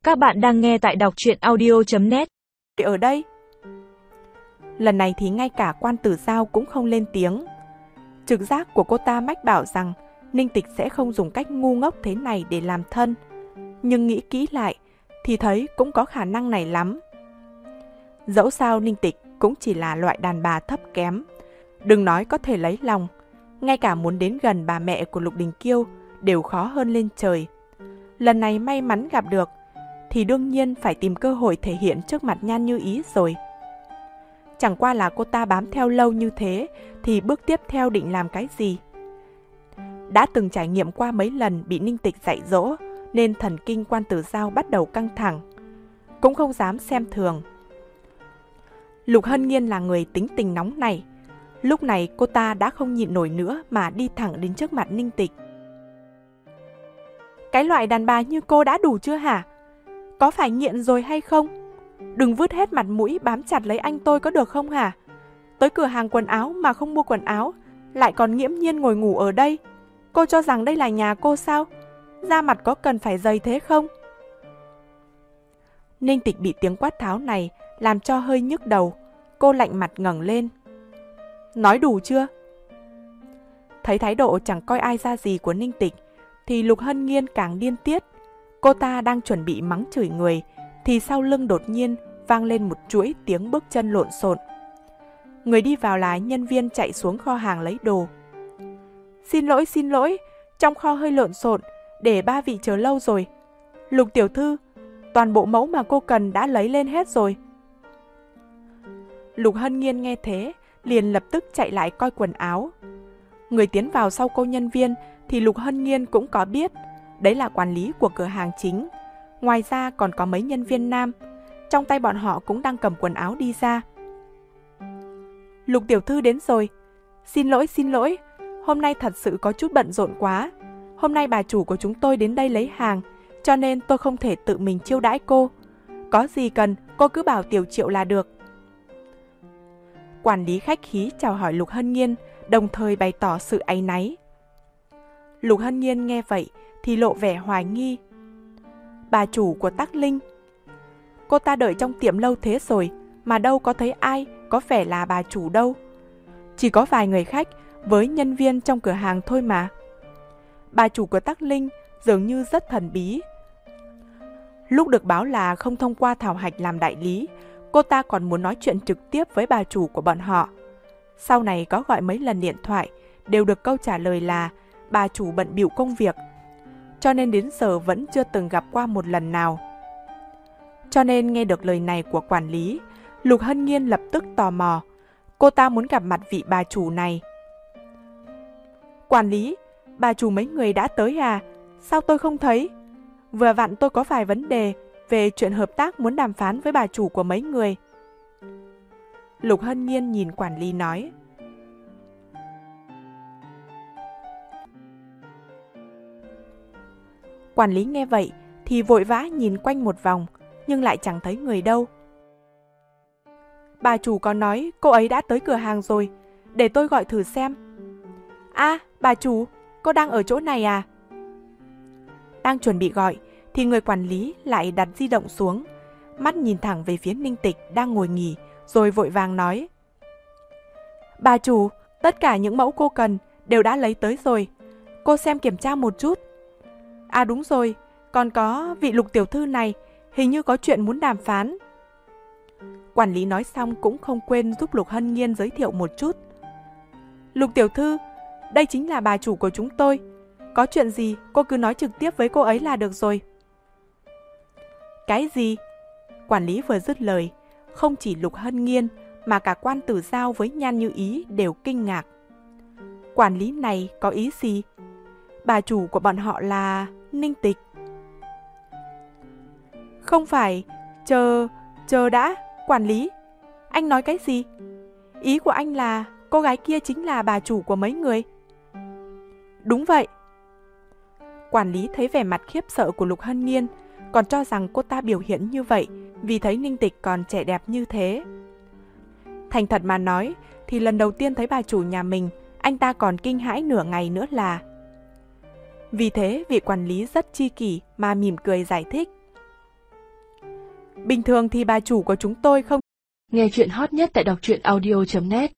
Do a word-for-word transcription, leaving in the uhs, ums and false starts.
Các bạn đang nghe tại đọc truyện audio chấm net. Ở đây. Lần này thì ngay cả quan tử Giao cũng không lên tiếng. Trực giác của cô ta mách bảo rằng Ninh Tịch sẽ không dùng cách ngu ngốc thế này để làm thân. Nhưng nghĩ kỹ lại thì thấy cũng có khả năng này lắm. Dẫu sao Ninh Tịch cũng chỉ là loại đàn bà thấp kém. Đừng nói có thể lấy lòng, ngay cả muốn đến gần bà mẹ của Lục Đình Kiêu đều khó hơn lên trời. Lần này may mắn gặp được thì đương nhiên phải tìm cơ hội thể hiện trước mặt Nhan Như Ý rồi. Chẳng qua là cô ta bám theo lâu như thế thì bước tiếp theo định làm cái gì? Đã từng trải nghiệm qua mấy lần bị Ninh Tịch dạy dỗ nên thần kinh quan tử Giao bắt đầu căng thẳng. Cũng không dám xem thường. Lục Hân Nhiên là người tính tình nóng này. Lúc này cô ta đã không nhịn nổi nữa mà đi thẳng đến trước mặt Ninh Tịch. Cái loại đàn bà như cô đã đủ chưa hả? Có phải nghiện rồi hay không? Đừng vứt hết mặt mũi bám chặt lấy anh tôi có được không hả? Tới cửa hàng quần áo mà không mua quần áo, lại còn nghiễm nhiên ngồi ngủ ở đây. Cô cho rằng đây là nhà cô sao? Da mặt có cần phải dày thế không? Ninh Tịch bị tiếng quát tháo này làm cho hơi nhức đầu. Cô lạnh mặt ngẩng lên. Nói đủ chưa? Thấy thái độ chẳng coi ai ra gì của Ninh Tịch thì Lục Hân Nhiên càng điên tiết. Cô ta đang chuẩn bị mắng chửi người thì sau lưng đột nhiên vang lên một chuỗi tiếng bước chân lộn xộn. Người đi vào là nhân viên chạy xuống kho hàng lấy đồ. Xin lỗi, xin lỗi, trong kho hơi lộn xộn, để ba vị chờ lâu rồi. Lục tiểu thư, toàn bộ mẫu mà cô cần đã lấy lên hết rồi. Lục Hân Nhiên nghe thế, liền lập tức chạy lại coi quần áo. Người tiến vào sau cô nhân viên thì Lục Hân Nhiên cũng có biết. Đấy là quản lý của cửa hàng chính. Ngoài ra còn có mấy nhân viên nam. Trong tay bọn họ cũng đang cầm quần áo đi ra. Lục tiểu thư đến rồi. Xin lỗi, xin lỗi. Hôm nay thật sự có chút bận rộn quá. Hôm nay bà chủ của chúng tôi đến đây lấy hàng, cho nên tôi không thể tự mình chiêu đãi cô. Có gì cần, cô cứ bảo Tiểu Triệu là được. Quản lý khách khí chào hỏi Lục Hân Nhiên, đồng thời bày tỏ sự áy náy. Lục Hân Nhiên nghe vậy thì lộ vẻ hoài nghi. Bà chủ của Tắc Linh. Cô ta đợi trong tiệm lâu thế rồi mà đâu có thấy ai có vẻ là bà chủ đâu. Chỉ có vài người khách với nhân viên trong cửa hàng thôi mà. Bà chủ của Tắc Linh dường như rất thần bí. Lúc được báo là không thông qua Thảo Hạch làm đại lý, cô ta còn muốn nói chuyện trực tiếp với bà chủ của bọn họ. Sau này có gọi mấy lần điện thoại, đều được câu trả lời là bà chủ bận bịu công việc, cho nên đến giờ vẫn chưa từng gặp qua một lần nào. Cho nên nghe được lời này của quản lý, Lục Hân Nhiên lập tức tò mò. Cô ta muốn gặp mặt vị bà chủ này. Quản lý, bà chủ mấy người đã tới à? Sao tôi không thấy? Vừa vặn tôi có vài vấn đề về chuyện hợp tác muốn đàm phán với bà chủ của mấy người. Lục Hân Nhiên nhìn quản lý nói. Quản lý nghe vậy thì vội vã nhìn quanh một vòng, nhưng lại chẳng thấy người đâu. Bà chủ có nói cô ấy đã tới cửa hàng rồi, để tôi gọi thử xem. À, bà chủ, cô đang ở chỗ này à? Đang chuẩn bị gọi thì người quản lý lại đặt di động xuống, mắt nhìn thẳng về phía Ninh Tịch đang ngồi nghỉ, rồi vội vàng nói. Bà chủ, tất cả những mẫu cô cần đều đã lấy tới rồi. Cô xem kiểm tra một chút. À đúng rồi, còn có vị Lục tiểu thư này, hình như có chuyện muốn đàm phán. Quản lý nói xong cũng không quên giúp Lục Hân Nhiên giới thiệu một chút. Lục tiểu thư, đây chính là bà chủ của chúng tôi. Có chuyện gì cô cứ nói trực tiếp với cô ấy là được rồi. Cái gì? Quản lý vừa dứt lời, không chỉ Lục Hân Nhiên mà cả quan tử Giao với Nhan Như Ý đều kinh ngạc. Quản lý này có ý gì? Bà chủ của bọn họ là Ninh Tịch. Không phải, chờ, chờ đã, quản lý. Anh nói cái gì? Ý của anh là cô gái kia chính là bà chủ của mấy người? Đúng vậy. Quản lý thấy vẻ mặt khiếp sợ của Lục Hân Nhiên, còn cho rằng cô ta biểu hiện như vậy vì thấy Ninh Tịch còn trẻ đẹp như thế. Thành thật mà nói thì lần đầu tiên thấy bà chủ nhà mình, anh ta còn kinh hãi nửa ngày nữa là. Vì thế vị quản lý rất chi kỷ mà mỉm cười giải thích. Bình thường thì bà chủ của chúng tôi không. Nghe chuyện hot nhất tại đọc truyện audio chấm net